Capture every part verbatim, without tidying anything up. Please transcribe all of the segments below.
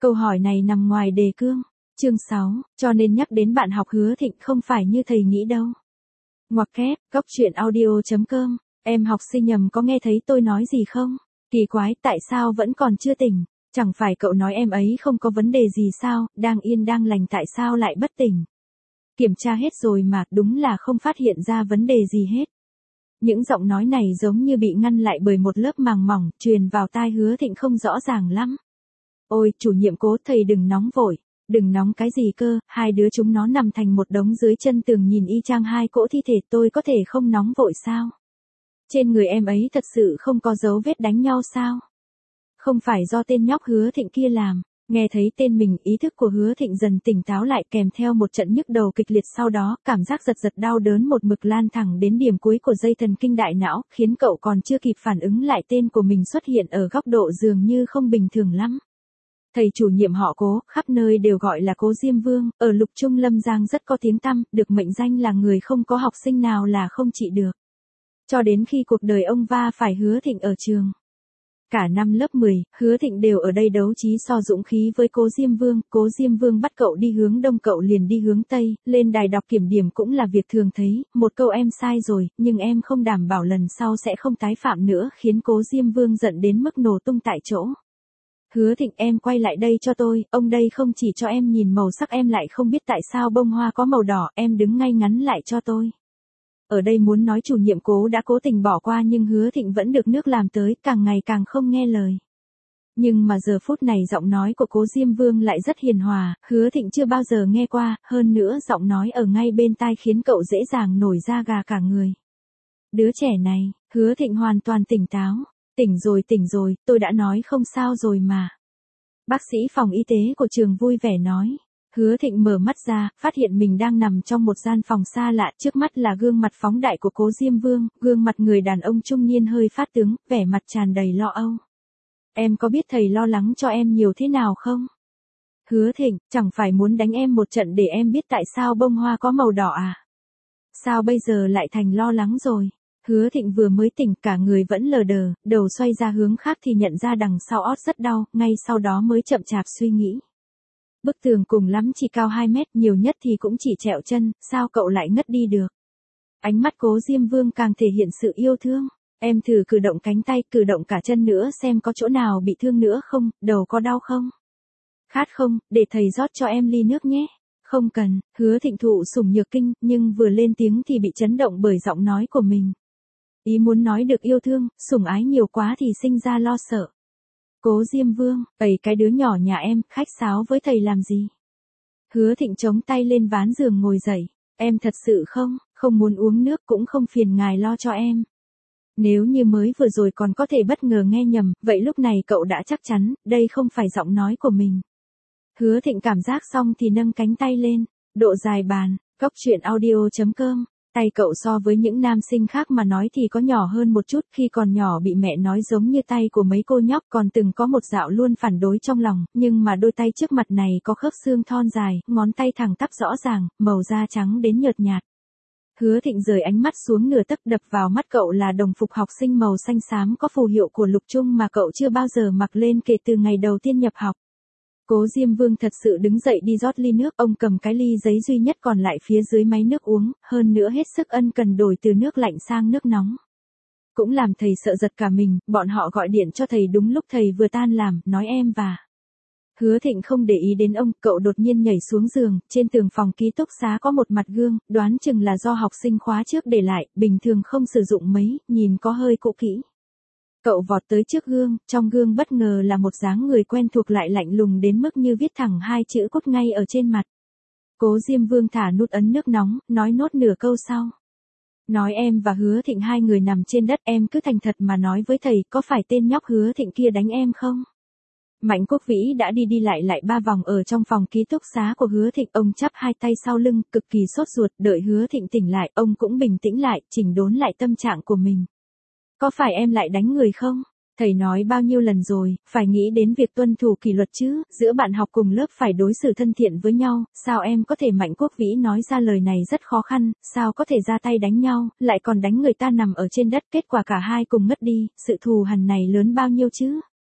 Câu hỏi này nằm ngoài đề cương. Chương sáu, cho nên nhắc đến bạn học Hứa Thịnh không phải như thầy nghĩ đâu. Ngoặc kép, góc truyện audio chấm com, em học sinh nhầm có nghe thấy tôi nói gì không? Kỳ quái, tại sao vẫn còn chưa tỉnh? Chẳng phải cậu nói em ấy không có vấn đề gì sao, đang yên đang lành tại sao lại bất tỉnh? Kiểm tra hết rồi mà, đúng là không phát hiện ra vấn đề gì hết. Những giọng nói này giống như bị ngăn lại bởi một lớp màng mỏng, truyền vào tai Hứa Thịnh không rõ ràng lắm. Ôi, chủ nhiệm Cố, thầy đừng nóng vội. Đừng nóng cái gì cơ, hai đứa chúng nó nằm thành một đống dưới chân tường nhìn y chang hai cỗ thi thể, tôi có thể không nóng vội sao? Trên người em ấy thật sự không có dấu vết đánh nhau sao? Không phải do tên nhóc Hứa Thịnh kia làm. Nghe thấy tên mình, ý thức của Hứa Thịnh dần tỉnh táo lại kèm theo một trận nhức đầu kịch liệt, sau đó, cảm giác giật giật đau đớn một mực lan thẳng đến điểm cuối của dây thần kinh đại não, khiến cậu còn chưa kịp phản ứng lại tên của mình xuất hiện ở góc độ dường như không bình thường lắm. Thầy chủ nhiệm họ Cố, khắp nơi đều gọi là Cố Diêm Vương, ở Lục Trung Lâm Giang rất có tiếng tăm, được mệnh danh là người không có học sinh nào là không trị được. Cho đến khi cuộc đời ông va phải Hứa Thịnh ở trường. Cả năm lớp mười, Hứa Thịnh đều ở đây đấu trí so dũng khí với Cố Diêm Vương, Cố Diêm Vương bắt cậu đi hướng đông cậu liền đi hướng tây, lên đài đọc kiểm điểm cũng là việc thường thấy, một câu em sai rồi, nhưng em không đảm bảo lần sau sẽ không tái phạm nữa, khiến Cố Diêm Vương giận đến mức nổ tung tại chỗ. Hứa Thịnh, em quay lại đây cho tôi, ông đây không chỉ cho em nhìn màu sắc, em lại không biết tại sao bông hoa có màu đỏ, em đứng ngay ngắn lại cho tôi. Ở đây muốn nói chủ nhiệm Cố đã cố tình bỏ qua nhưng Hứa Thịnh vẫn được nước làm tới, càng ngày càng không nghe lời. Nhưng mà giờ phút này giọng nói của Cố Diêm Vương lại rất hiền hòa, Hứa Thịnh chưa bao giờ nghe qua, hơn nữa giọng nói ở ngay bên tai khiến cậu dễ dàng nổi da gà cả người. Đứa trẻ này, Hứa Thịnh hoàn toàn tỉnh táo. Tỉnh rồi tỉnh rồi, tôi đã nói không sao rồi mà. Bác sĩ phòng y tế của trường vui vẻ nói. Hứa Thịnh mở mắt ra, phát hiện mình đang nằm trong một gian phòng xa lạ, trước mắt là gương mặt phóng đại của Cố Diêm Vương, gương mặt người đàn ông trung niên hơi phát tướng, vẻ mặt tràn đầy lo âu. Em có biết thầy lo lắng cho em nhiều thế nào không? Hứa Thịnh, chẳng phải muốn đánh em một trận để em biết tại sao bông hoa có màu đỏ à? Sao bây giờ lại thành lo lắng rồi? Hứa Thịnh vừa mới tỉnh, cả người vẫn lờ đờ, đầu xoay ra hướng khác thì nhận ra đằng sau ót rất đau, ngay sau đó mới chậm chạp suy nghĩ. Bức tường cùng lắm chỉ cao hai mét, nhiều nhất thì cũng chỉ trẹo chân, sao cậu lại ngất đi được? Ánh mắt Cố Diêm Vương càng thể hiện sự yêu thương. Em thử cử động cánh tay, cử động cả chân nữa xem có chỗ nào bị thương nữa không, đầu có đau không? Khát không, để thầy rót cho em ly nước nhé. Không cần, Hứa Thịnh thụ sủng nhược kinh, nhưng vừa lên tiếng thì bị chấn động bởi giọng nói của mình. Ý muốn nói được yêu thương, sủng ái nhiều quá thì sinh ra lo sợ. Cố Diêm Vương, ầy cái đứa nhỏ nhà em, khách sáo với thầy làm gì? Hứa Thịnh chống tay lên ván giường ngồi dậy. Em thật sự không, không muốn uống nước cũng không phiền ngài lo cho em. Nếu như mới vừa rồi còn có thể bất ngờ nghe nhầm, vậy lúc này cậu đã chắc chắn, đây không phải giọng nói của mình. Hứa Thịnh cảm giác xong thì nâng cánh tay lên, độ dài bàn, góc truyện audio chấm com. Tay cậu so với những nam sinh khác mà nói thì có nhỏ hơn một chút, khi còn nhỏ bị mẹ nói giống như tay của mấy cô nhóc, còn từng có một dạo luôn phản đối trong lòng, nhưng mà đôi tay trước mặt này có khớp xương thon dài, ngón tay thẳng tắp rõ ràng, màu da trắng đến nhợt nhạt. Hứa Thịnh rời ánh mắt xuống nửa tấc, đập vào mắt cậu là đồng phục học sinh màu xanh xám có phù hiệu của Lục Trung mà cậu chưa bao giờ mặc lên kể từ ngày đầu tiên nhập học. Cố Diêm Vương thật sự đứng dậy đi rót ly nước, ông cầm cái ly giấy duy nhất còn lại phía dưới máy nước uống, hơn nữa hết sức ân cần đổi từ nước lạnh sang nước nóng. Cũng làm thầy sợ giật cả mình, bọn họ gọi điện cho thầy đúng lúc thầy vừa tan làm, nói em và. Hứa Thịnh không để ý đến ông, cậu đột nhiên nhảy xuống giường, trên tường phòng ký túc xá có một mặt gương, đoán chừng là do học sinh khóa trước để lại, bình thường không sử dụng mấy, nhìn có hơi cũ kỹ. Cậu vọt tới trước gương, trong gương bất ngờ là một dáng người quen thuộc lại lạnh lùng đến mức như viết thẳng hai chữ cốt ngay ở trên mặt. Cố Diêm Vương thả nút ấn nước nóng, nói nốt nửa câu sau. Nói em và Hứa Thịnh hai người nằm trên đất, em cứ thành thật mà nói với thầy, có phải tên nhóc Hứa Thịnh kia đánh em không? Mạnh Quốc Vĩ đã đi đi lại lại ba vòng ở trong phòng ký túc xá của Hứa Thịnh, ông chắp hai tay sau lưng, cực kỳ sốt ruột, đợi Hứa Thịnh tỉnh lại, ông cũng bình tĩnh lại, chỉnh đốn lại tâm trạng của mình. Có phải em lại đánh người không? Thầy nói bao nhiêu lần rồi, phải nghĩ đến việc tuân thủ kỷ luật chứ, giữa bạn học cùng lớp phải đối xử thân thiện với nhau, sao em có thể? Mạnh Quốc Vĩ nói ra lời này rất khó khăn, sao có thể ra tay đánh nhau, lại còn đánh người ta nằm ở trên đất, kết quả cả hai cùng ngất đi, sự thù hằn này lớn bao nhiêu chứ?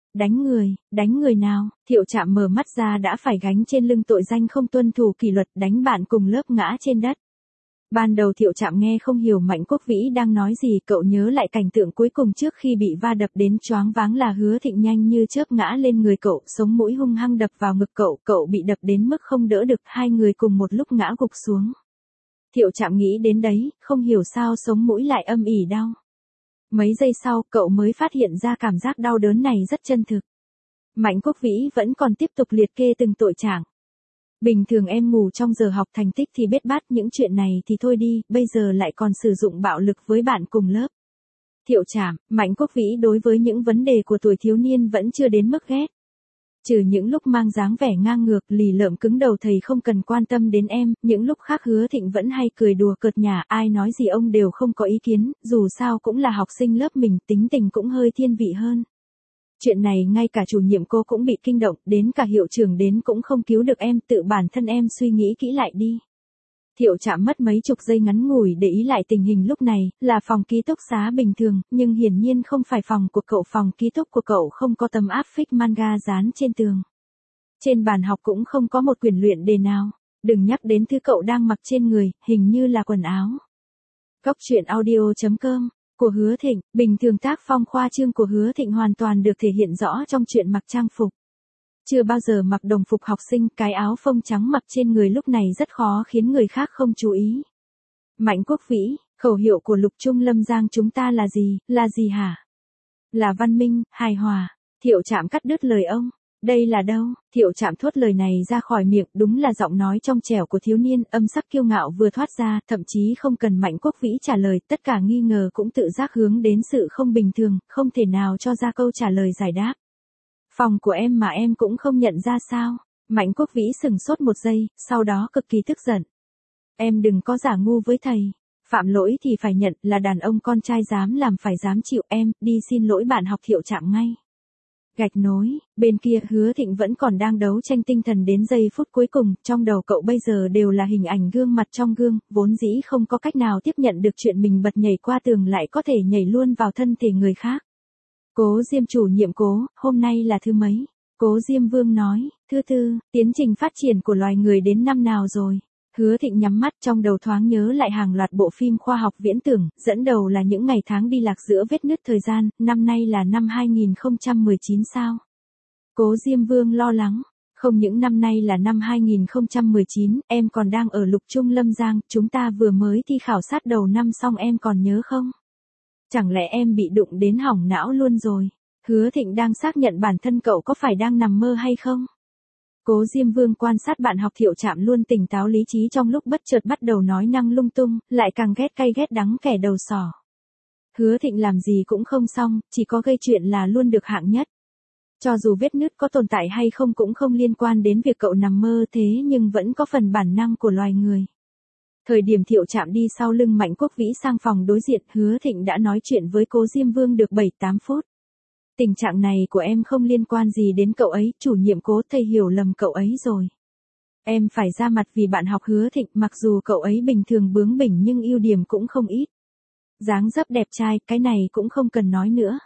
Đánh người, đánh người nào? Thiệu Trạm mở mắt ra đã phải gánh trên lưng tội danh không tuân thủ kỷ luật, đánh bạn cùng lớp ngã trên đất. Ban đầu Thiệu Trạm nghe không hiểu Mạnh Quốc Vĩ đang nói gì, cậu nhớ lại cảnh tượng cuối cùng trước khi bị va đập đến choáng váng là Hứa Thịnh nhanh như chớp ngã lên người cậu, sống mũi hung hăng đập vào ngực cậu, cậu bị đập đến mức không đỡ được, hai người cùng một lúc ngã gục xuống. Thiệu Trạm nghĩ đến đấy, không hiểu sao sống mũi lại âm ỉ đau. Mấy giây sau, cậu mới phát hiện ra cảm giác đau đớn này rất chân thực. Mạnh Quốc Vĩ vẫn còn tiếp tục liệt kê từng tội trạng. Bình thường em ngủ trong giờ học, thành tích thì bết bát, những chuyện này thì thôi đi, bây giờ lại còn sử dụng bạo lực với bạn cùng lớp. Thiệu Trạm, Mạnh Quốc Vĩ đối với những vấn đề của tuổi thiếu niên vẫn chưa đến mức ghét. Trừ những lúc mang dáng vẻ ngang ngược, lì lợm cứng đầu thầy không cần quan tâm đến em, những lúc khác Hứa Thịnh vẫn hay cười đùa cợt nhả, ai nói gì ông đều không có ý kiến, dù sao cũng là học sinh lớp mình, tính tình cũng hơi thiên vị hơn. Chuyện này ngay cả chủ nhiệm cô cũng bị kinh động, đến cả hiệu trưởng đến cũng không cứu được em, tự bản thân em suy nghĩ kỹ lại đi. Thiệu Trạm mất mấy chục giây ngắn ngủi để ý lại tình hình lúc này, là phòng ký túc xá bình thường, nhưng hiển nhiên không phải phòng của cậu, phòng ký túc của cậu không có tấm áp phích manga dán trên tường. Trên bàn học cũng không có một quyển luyện đề nào, đừng nhắc đến thứ cậu đang mặc trên người, hình như là quần áo. Góc truyện audio chấm com của Hứa Thịnh, bình thường tác phong khoa trương của Hứa Thịnh hoàn toàn được thể hiện rõ trong chuyện mặc trang phục. Chưa bao giờ mặc đồng phục học sinh, cái áo phông trắng mặc trên người lúc này rất khó khiến người khác không chú ý. Mạnh Quốc Vĩ, khẩu hiệu của Lục Trung Lâm Giang chúng ta là gì, là gì hả? Là văn minh, hài hòa. Thiệu Trạm cắt đứt lời ông. Đây là đâu? Thiệu Trạm thốt lời này ra khỏi miệng, đúng là giọng nói trong trẻo của thiếu niên, âm sắc kiêu ngạo vừa thoát ra, thậm chí không cần Mạnh Quốc Vĩ trả lời, tất cả nghi ngờ cũng tự giác hướng đến sự không bình thường, không thể nào cho ra câu trả lời giải đáp. Phòng của em mà em cũng không nhận ra sao? Mạnh Quốc Vĩ sừng sốt một giây, sau đó cực kỳ tức giận. Em đừng có giả ngu với thầy. Phạm lỗi thì phải nhận, là đàn ông con trai dám làm phải dám chịu, em, đi xin lỗi bạn học. Thiệu Trạm ngay. Gạch nối, bên kia Hứa Thịnh vẫn còn đang đấu tranh tinh thần đến giây phút cuối cùng, trong đầu cậu bây giờ đều là hình ảnh gương mặt trong gương, vốn dĩ không có cách nào tiếp nhận được chuyện mình bật nhảy qua tường lại có thể nhảy luôn vào thân thể người khác. Cố Diêm chủ nhiệm Cố, hôm nay là thứ mấy? Cố Diêm Vương nói, thứ tư, tiến trình phát triển của loài người đến năm nào rồi? Hứa Thịnh nhắm mắt, trong đầu thoáng nhớ lại hàng loạt bộ phim khoa học viễn tưởng, dẫn đầu là những ngày tháng đi lạc giữa vết nứt thời gian, năm nay là năm hai nghìn không trăm mười chín sao? Cố Diêm Vương lo lắng, không những năm nay là năm hai nghìn không trăm mười chín, em còn đang ở Lục Trung Lâm Giang, chúng ta vừa mới thi khảo sát đầu năm xong em còn nhớ không? Chẳng lẽ em bị đụng đến hỏng não luôn rồi? Hứa Thịnh đang xác nhận bản thân cậu có phải đang nằm mơ hay không? Cố Diêm Vương quan sát bạn học Thiệu Trạm luôn tỉnh táo lý trí, trong lúc bất chợt bắt đầu nói năng lung tung, lại càng ghét cay ghét đắng kẻ đầu sỏ. Hứa Thịnh làm gì cũng không xong, chỉ có gây chuyện là luôn được hạng nhất. Cho dù vết nứt có tồn tại hay không cũng không liên quan đến việc cậu nằm mơ, thế nhưng vẫn có phần bản năng của loài người. Thời điểm Thiệu Trạm đi sau lưng Mạnh Quốc Vĩ sang phòng đối diện, Hứa Thịnh đã nói chuyện với Cố Diêm Vương được bảy tám phút. Tình trạng này của em không liên quan gì đến cậu ấy, chủ nhiệm Cố, thầy hiểu lầm cậu ấy rồi. Em phải ra mặt vì bạn học Hứa Thịnh, mặc dù cậu ấy bình thường bướng bỉnh nhưng ưu điểm cũng không ít. Dáng dấp đẹp trai, cái này cũng không cần nói nữa.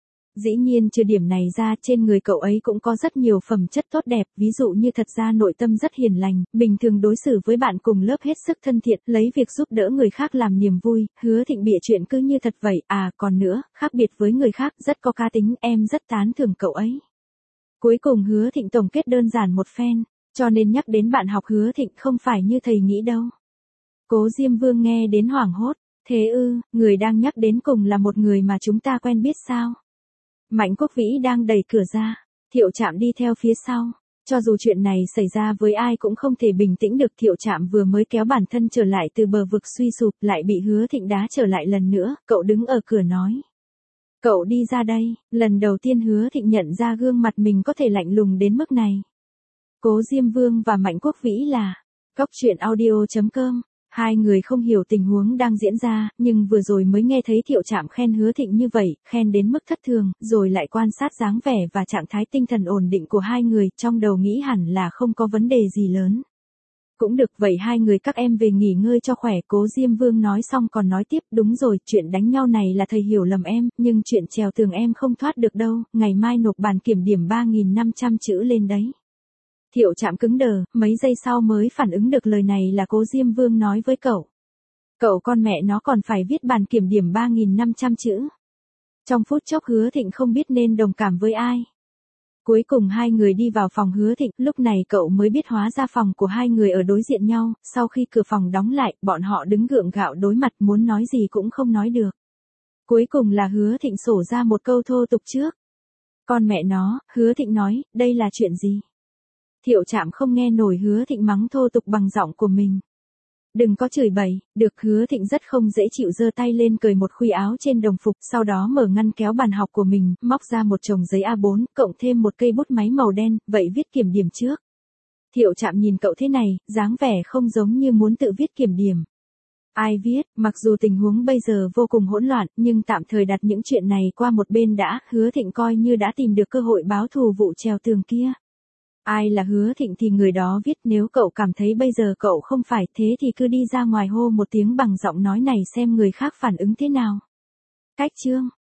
Dĩ nhiên trừ điểm này ra, trên người cậu ấy cũng có rất nhiều phẩm chất tốt đẹp, ví dụ như thật ra nội tâm rất hiền lành, bình thường đối xử với bạn cùng lớp hết sức thân thiện, lấy việc giúp đỡ người khác làm niềm vui. Hứa Thịnh bịa chuyện cứ như thật vậy, à còn nữa, khác biệt với người khác, rất có cá tính, em rất tán thưởng cậu ấy. Cuối cùng Hứa Thịnh tổng kết đơn giản một phen, cho nên nhắc đến bạn học Hứa Thịnh không phải như thầy nghĩ đâu. Cố Diêm Vương nghe đến hoảng hốt, thế ư, người đang nhắc đến cùng là một người mà chúng ta quen biết sao? Mạnh Quốc Vĩ đang đẩy cửa ra, Thiệu Trạm đi theo phía sau. Cho dù chuyện này xảy ra với ai cũng không thể bình tĩnh được, Thiệu Trạm vừa mới kéo bản thân trở lại từ bờ vực suy sụp, lại bị Hứa Thịnh đá trở lại lần nữa, cậu đứng ở cửa nói. Cậu đi ra đây, lần đầu tiên Hứa Thịnh nhận ra gương mặt mình có thể lạnh lùng đến mức này. Cố Diêm Vương và Mạnh Quốc Vĩ là góc truyện audio chấm com. Hai người không hiểu tình huống đang diễn ra, nhưng vừa rồi mới nghe thấy Thiệu Trạm khen Hứa Thịnh như vậy, khen đến mức thất thường, rồi lại quan sát dáng vẻ và trạng thái tinh thần ổn định của hai người, trong đầu nghĩ hẳn là không có vấn đề gì lớn. Cũng được, vậy hai người các em về nghỉ ngơi cho khỏe. Cố Diêm Vương nói xong còn nói tiếp, đúng rồi, chuyện đánh nhau này là thầy hiểu lầm em, nhưng chuyện trèo tường em không thoát được đâu, ngày mai nộp bản kiểm điểm ba nghìn năm trăm chữ lên đấy. Thiệu Trạm cứng đờ, mấy giây sau mới phản ứng được lời này là Cố Diêm Vương nói với cậu. Cậu con mẹ nó còn phải viết bản kiểm điểm ba nghìn năm trăm chữ. Trong phút chốc Hứa Thịnh không biết nên đồng cảm với ai. Cuối cùng hai người đi vào phòng Hứa Thịnh, lúc này cậu mới biết hóa ra phòng của hai người ở đối diện nhau, sau khi cửa phòng đóng lại, bọn họ đứng gượng gạo đối mặt muốn nói gì cũng không nói được. Cuối cùng là Hứa Thịnh sổ ra một câu thô tục trước. Con mẹ nó, Hứa Thịnh nói, đây là chuyện gì? Thiệu Trạm không nghe nổi Hứa Thịnh mắng thô tục bằng giọng của mình. Đừng có chửi bậy, được. Hứa Thịnh rất không dễ chịu giơ tay lên cởi một khuy áo trên đồng phục, sau đó mở ngăn kéo bàn học của mình, móc ra một chồng giấy A bốn, cộng thêm một cây bút máy màu đen, vậy viết kiểm điểm trước. Thiệu Trạm nhìn cậu thế này, dáng vẻ không giống như muốn tự viết kiểm điểm. Ai viết, mặc dù tình huống bây giờ vô cùng hỗn loạn, nhưng tạm thời đặt những chuyện này qua một bên đã, Hứa Thịnh coi như đã tìm được cơ hội báo thù vụ trèo tường kia. Ai là Hứa Thịnh thì người đó viết, nếu cậu cảm thấy bây giờ cậu không phải thế thì cứ đi ra ngoài hô một tiếng bằng giọng nói này xem người khác phản ứng thế nào. Cách chương